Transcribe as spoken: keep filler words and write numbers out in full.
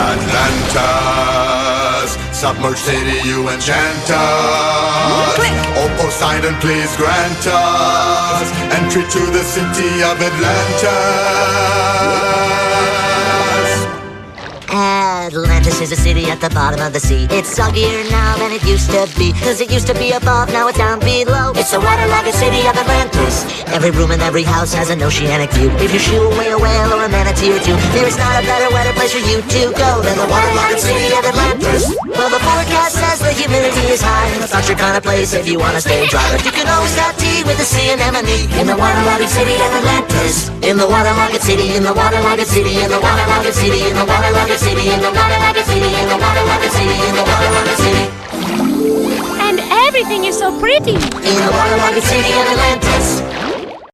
Atlantis, submerged city, you enchant us. Oh Poseidon, please grant us entry to the city of Atlantis. Atlantis is a city at the bottom of the sea. It's soggier now than it used to be, cause it used to be above, now it's down below. It's the waterlogged city of Atlantis. Every room and every house has an oceanic view. If you shoo away a whale or a manatee or two, there is not a better, wetter place for you to go than the waterlogged city of Atlantis. Well, the forecast says the humidity is high, and it's not your kind of place if you wanna stay dry. But you can always have tea with the sea anemone in the waterlogged city of Atlantis. In the waterlogged city, in the waterlogged city, in the waterlogged city, in the waterlogged city, in the waterlogged city, in the waterlogged city, in the waterlogged city. And everything is so pretty. In the waterlogged city of Atlantis.